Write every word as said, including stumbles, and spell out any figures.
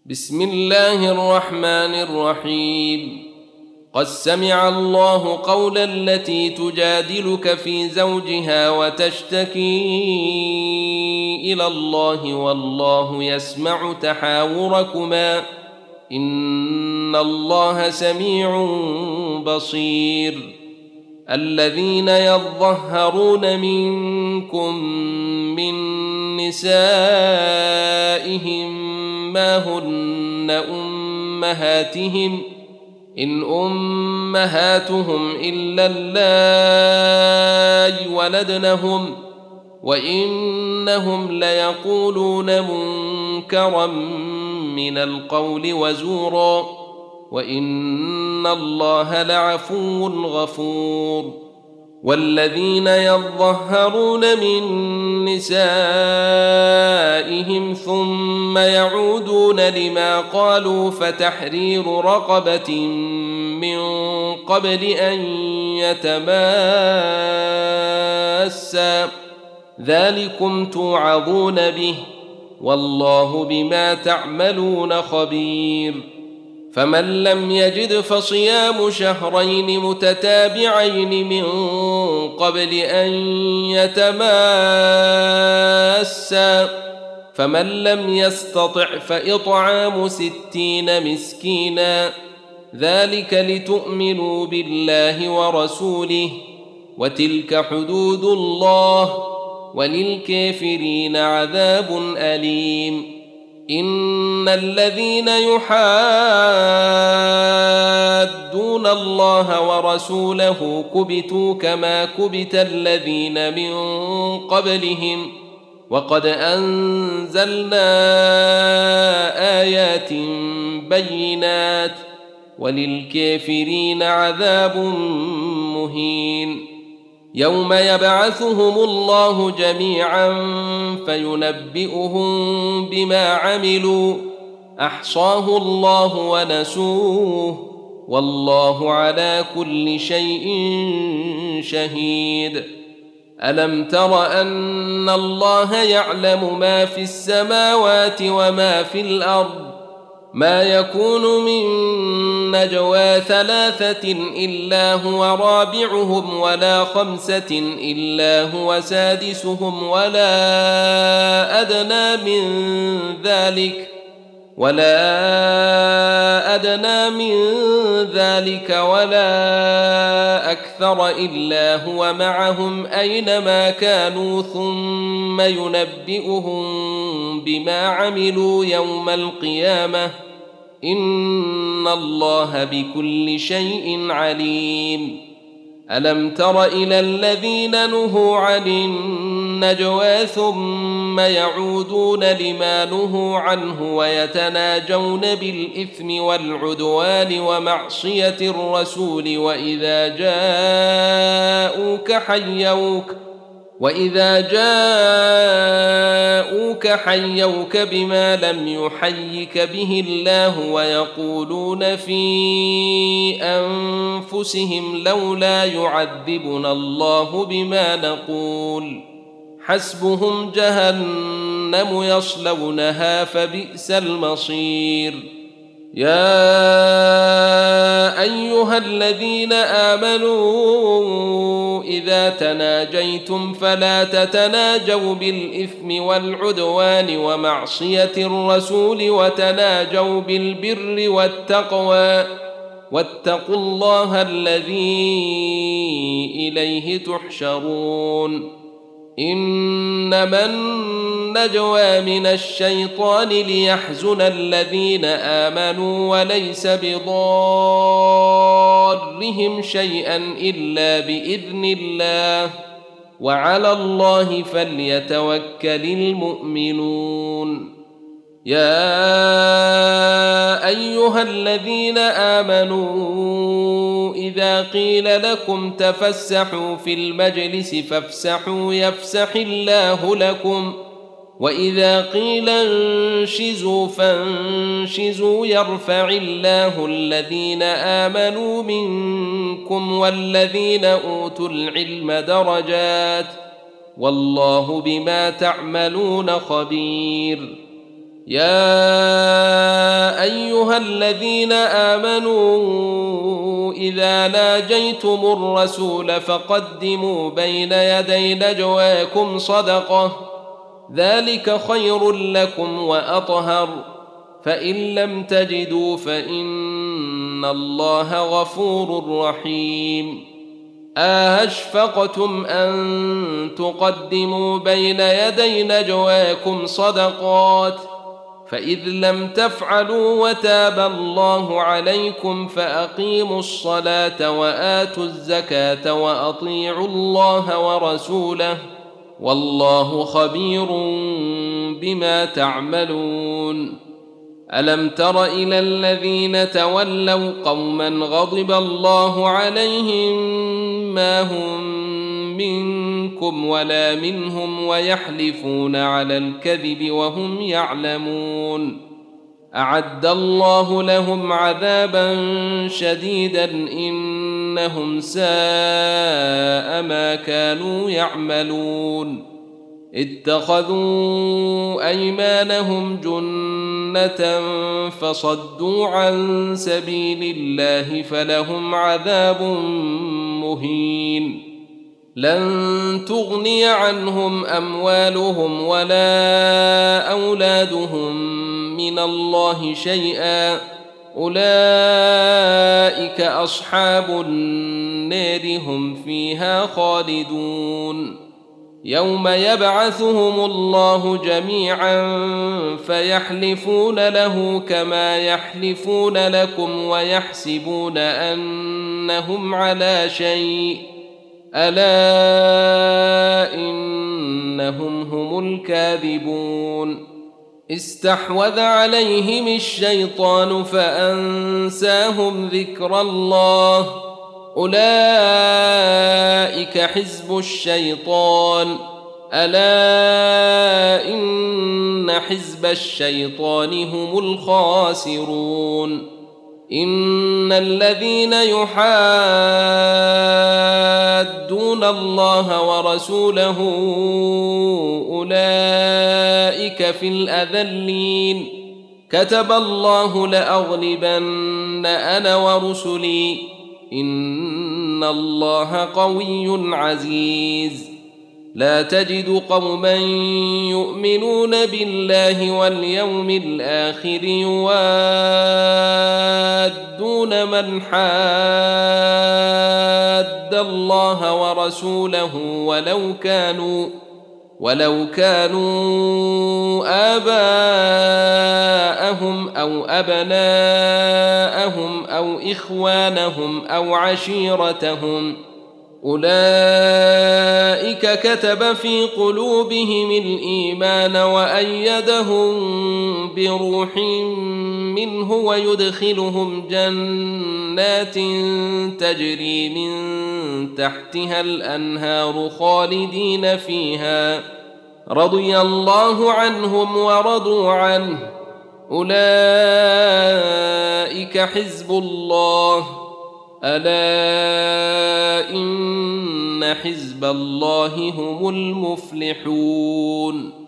بسم الله الرحمن الرحيم. قد سمع الله قول التي تجادلك في زوجها وتشتكي إلى الله والله يسمع تحاوركما إن الله سميع بصير. الذين يظهرون منكم من نسائهم ما هن أمهاتهم إن أمهاتهم إلا اللائي ولدنهم وإنهم ليقولون منكرا من القول وزورا وإن الله لعفو غفور. والذين يظهرون من نسائهم ثم يعودون لما قالوا فتحرير رقبة من قبل أن يتماسا ذلكم توعظون به والله بما تعملون خبير. فمن لم يجد فصيام شهرين متتابعين من قبل أن يتماسا فمن لم يستطع فإطعام ستين مسكينا ذلك لتؤمنوا بالله ورسوله وتلك حدود الله وللكافرين عذاب أليم. إن الذين يحادون الله ورسوله كبتوا كما كبت الذين من قبلهم وقد أنزلنا آيات بينات وللكافرين عذاب مهين. يوم يبعثهم الله جميعا فينبئهم بما عملوا أحصاه الله ونسوه والله على كل شيء شهيد. ألم تر أن الله يعلم ما في السماوات وما في الأرض ما يكون من نجوى ثلاثة إلا هو رابعهم ولا خمسة إلا هو سادسهم ولا أدنى من ذلك ولا أدنى من ذلك ولا أكثر إلا هو معهم أينما كانوا ثم ينبئهم بما عملوا يوم القيامة إن الله بكل شيء عليم. ألم تر إلى الذين نهوا عن النجوى ثم يعودون لما نهوا عنه ويتناجون بالإثم والعدوان ومعصية الرسول وإذا جاءوك حيوك وإذا جاءوك حيوك بما لم يحيك به الله ويقولون في أنفسهم لولا يعذبنا الله بما نقول حسبهم جهنم يصلونها فبئس المصير. يا أيها الذين آمنوا إذا تناجيتم فلا تتناجوا بالإثم والعدوان ومعصية الرسول وتناجوا بالبر والتقوى واتقوا الله الذي إليه تحشرون. إنما النجوى من الشيطان ليحزن الذين آمنوا وليس بضارهم شيئا إلا بإذن الله وعلى الله فليتوكل المؤمنون. يا أيها الذين آمنوا إذا قيل لكم تفسحوا في المجلس فافسحوا يفسح الله لكم وإذا قيل انشزوا فانشزوا يرفع الله الذين آمنوا منكم والذين أوتوا العلم درجات والله بما تعملون خبير. يا أيها الذين آمنوا إذا ناجيتم الرسول فقدموا بين يدي نجواكم صدقة ذلك خير لكم وأطهر فإن لم تجدوا فإن الله غفور رحيم أأشفقتم أن تقدموا بين يدي نجواكم صدقات فإذ لم تفعلوا وتاب الله عليكم فأقيموا الصلاة وآتوا الزكاة وأطيعوا الله ورسوله والله خبير بما تعملون ألم تر إلى الذين تولوا قوما غضب الله عليهم ما هم منكم ولا منهم ويحلفون على الكذب وهم يعلمون أعد الله لهم عذابا شديدا إنهم ساء ما كانوا يعملون اتخذوا أيمانهم جنة فصدوا عن سبيل الله فلهم عذاب مهين لن تغني عنهم أموالهم ولا أولادهم من الله شيئا أولئك أصحاب النار هم فيها خالدون يوم يبعثهم الله جميعا فيحلفون له كما يحلفون لكم ويحسبون أنهم على شيء ألا إنهم هم الكاذبون استحوذ عليهم الشيطان فأنساهم ذكر الله أولئك حزب الشيطان ألا إن حزب الشيطان هم الخاسرون إن الذين يحادون الله ورسوله أولئك في الأذلين كتب الله لأغلبن أنا ورسلي إن الله قوي عزيز لا تجد قوما يؤمنون بالله واليوم الآخر يوادون من حاد الله ورسوله ولو كانوا ولو كانوا آباءهم أو أبناءهم أو إخوانهم أو عشيرتهم أولئك كتب في قلوبهم الإيمان وأيدهم بروح منه ويدخلهم جنات تجري من تحتها الأنهار خالدين فيها رضي الله عنهم ورضوا عنه أولئك حزب الله ألا إن حزب الله هم المفلحون